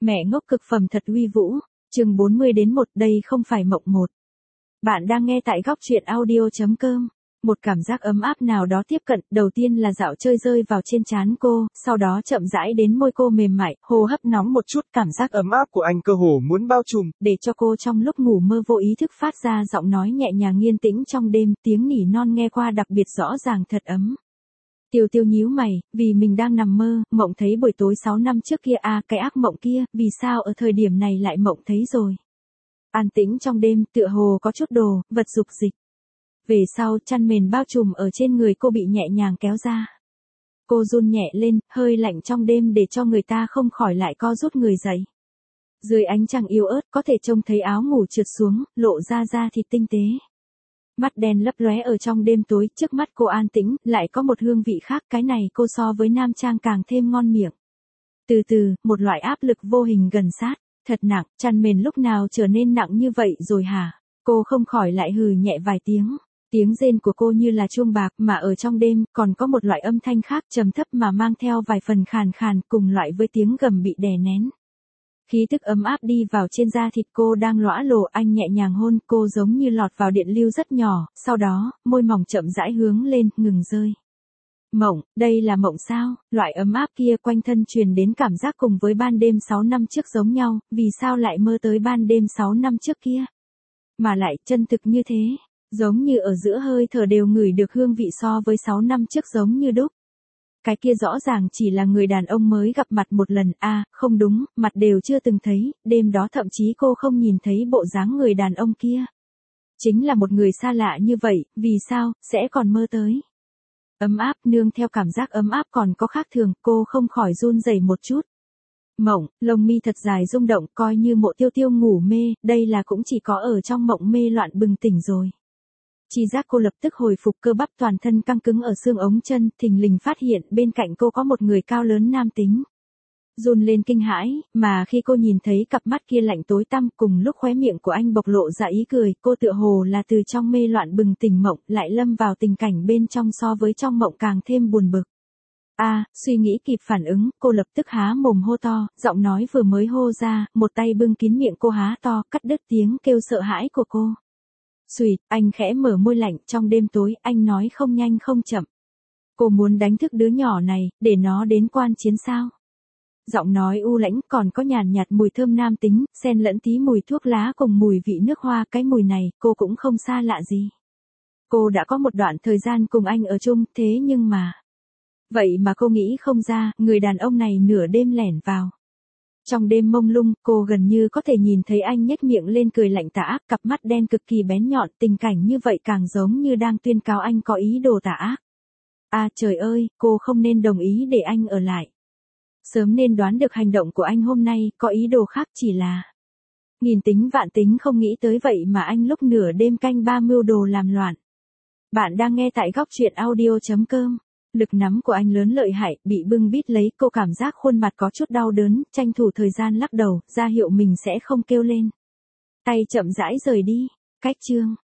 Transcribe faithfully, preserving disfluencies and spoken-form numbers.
Mẹ ngốc cực phẩm thật uy vũ, chương bốn mươi đến một, đây không phải mộng một. Bạn đang nghe tại góc truyện audio chấm com. Một cảm giác ấm áp nào đó tiếp cận, đầu tiên là dạo chơi rơi vào trên trán cô, sau đó chậm rãi đến môi cô mềm mại, hô hấp nóng một chút, cảm giác ấm áp của anh cơ hồ muốn bao trùm, để cho cô trong lúc ngủ mơ vô ý thức phát ra giọng nói nhẹ nhàng yên tĩnh trong đêm, tiếng nỉ non nghe qua đặc biệt rõ ràng thật ấm. Tiêu Tiêu nhíu mày, vì mình đang nằm mơ, mộng thấy buổi tối sáu năm trước kia à, cái ác mộng kia, vì sao ở thời điểm này lại mộng thấy rồi. An tĩnh trong đêm, tựa hồ có chút đồ, vật dục dịch. Về sau, chăn mền bao trùm ở trên người cô bị nhẹ nhàng kéo ra. Cô run nhẹ lên, hơi lạnh trong đêm để cho người ta không khỏi lại co rút người dậy. Dưới ánh trăng yếu ớt có thể trông thấy áo ngủ trượt xuống, lộ ra da thịt tinh tế. Mắt đen lấp lóe ở trong đêm tối, trước mắt cô an tĩnh, lại có một hương vị khác, cái này cô so với nam trang càng thêm ngon miệng. Từ từ, một loại áp lực vô hình gần sát, thật nặng, chăn mền lúc nào trở nên nặng như vậy rồi hả? Cô không khỏi lại hừ nhẹ vài tiếng. Tiếng rên của cô như là chuông bạc, mà ở trong đêm, còn có một loại âm thanh khác trầm thấp mà mang theo vài phần khàn khàn, cùng loại với tiếng gầm bị đè nén. Khí tức ấm áp đi vào trên da thịt cô đang lõa lồ, anh nhẹ nhàng hôn cô giống như lọt vào điện lưu rất nhỏ, sau đó, môi mỏng chậm rãi hướng lên, ngừng rơi. Mộng, đây là mộng sao? Loại ấm áp kia quanh thân truyền đến cảm giác cùng với ban đêm sáu năm trước giống nhau, vì sao lại mơ tới ban đêm sáu năm trước kia? Mà lại chân thực như thế, giống như ở giữa hơi thở đều ngửi được hương vị so với sáu năm trước giống như đúc. Cái kia rõ ràng chỉ là người đàn ông mới gặp mặt một lần, a à, không đúng, mặt đều chưa từng thấy, đêm đó thậm chí cô không nhìn thấy bộ dáng người đàn ông kia. Chính là một người xa lạ như vậy, vì sao, sẽ còn mơ tới. Ấm áp nương theo cảm giác ấm áp còn có khác thường, cô không khỏi run rẩy một chút. Mộng, lông mi thật dài rung động, coi như Mộ Tiêu Tiêu ngủ mê, đây là cũng chỉ có ở trong mộng mê loạn bừng tỉnh rồi. Chi giác cô lập tức hồi phục, cơ bắp toàn thân căng cứng ở xương ống chân, thình lình phát hiện bên cạnh cô có một người cao lớn nam tính. Run lên kinh hãi, mà khi cô nhìn thấy cặp mắt kia lạnh tối tăm, cùng lúc khóe miệng của anh bộc lộ ra ý cười, cô tựa hồ là từ trong mê loạn bừng tỉnh mộng, lại lâm vào tình cảnh bên trong so với trong mộng càng thêm buồn bực. A, à, suy nghĩ kịp phản ứng, cô lập tức há mồm hô to, giọng nói vừa mới hô ra, một tay bưng kín miệng cô há to, cắt đứt tiếng kêu sợ hãi của cô. Xùi, anh khẽ mở môi lạnh, trong đêm tối, anh nói không nhanh không chậm. Cô muốn đánh thức đứa nhỏ này, để nó đến quan chiến sao? Giọng nói u lãnh, còn có nhàn nhạt mùi thơm nam tính, xen lẫn tí mùi thuốc lá cùng mùi vị nước hoa, cái mùi này, cô cũng không xa lạ gì. Cô đã có một đoạn thời gian cùng anh ở chung, thế nhưng mà... Vậy mà cô nghĩ không ra, người đàn ông này nửa đêm lẻn vào. Trong đêm mông lung, cô gần như có thể nhìn thấy anh nhếch miệng lên cười lạnh tà ác, cặp mắt đen cực kỳ bén nhọn, tình cảnh như vậy càng giống như đang tuyên cáo anh có ý đồ tà ác. À trời ơi, cô không nên đồng ý để anh ở lại. Sớm nên đoán được hành động của anh hôm nay, có ý đồ khác, chỉ là... Nghìn tính vạn tính không nghĩ tới vậy mà anh lúc nửa đêm canh ba mưu đồ làm loạn. Bạn đang nghe tại góc truyện audio chấm com. Lực nắm của anh lớn lợi hại, bị bưng bít lấy, cô cảm giác khuôn mặt có chút đau đớn, tranh thủ thời gian lắc đầu, ra hiệu mình sẽ không kêu lên. Tay chậm rãi rời đi, cách chương.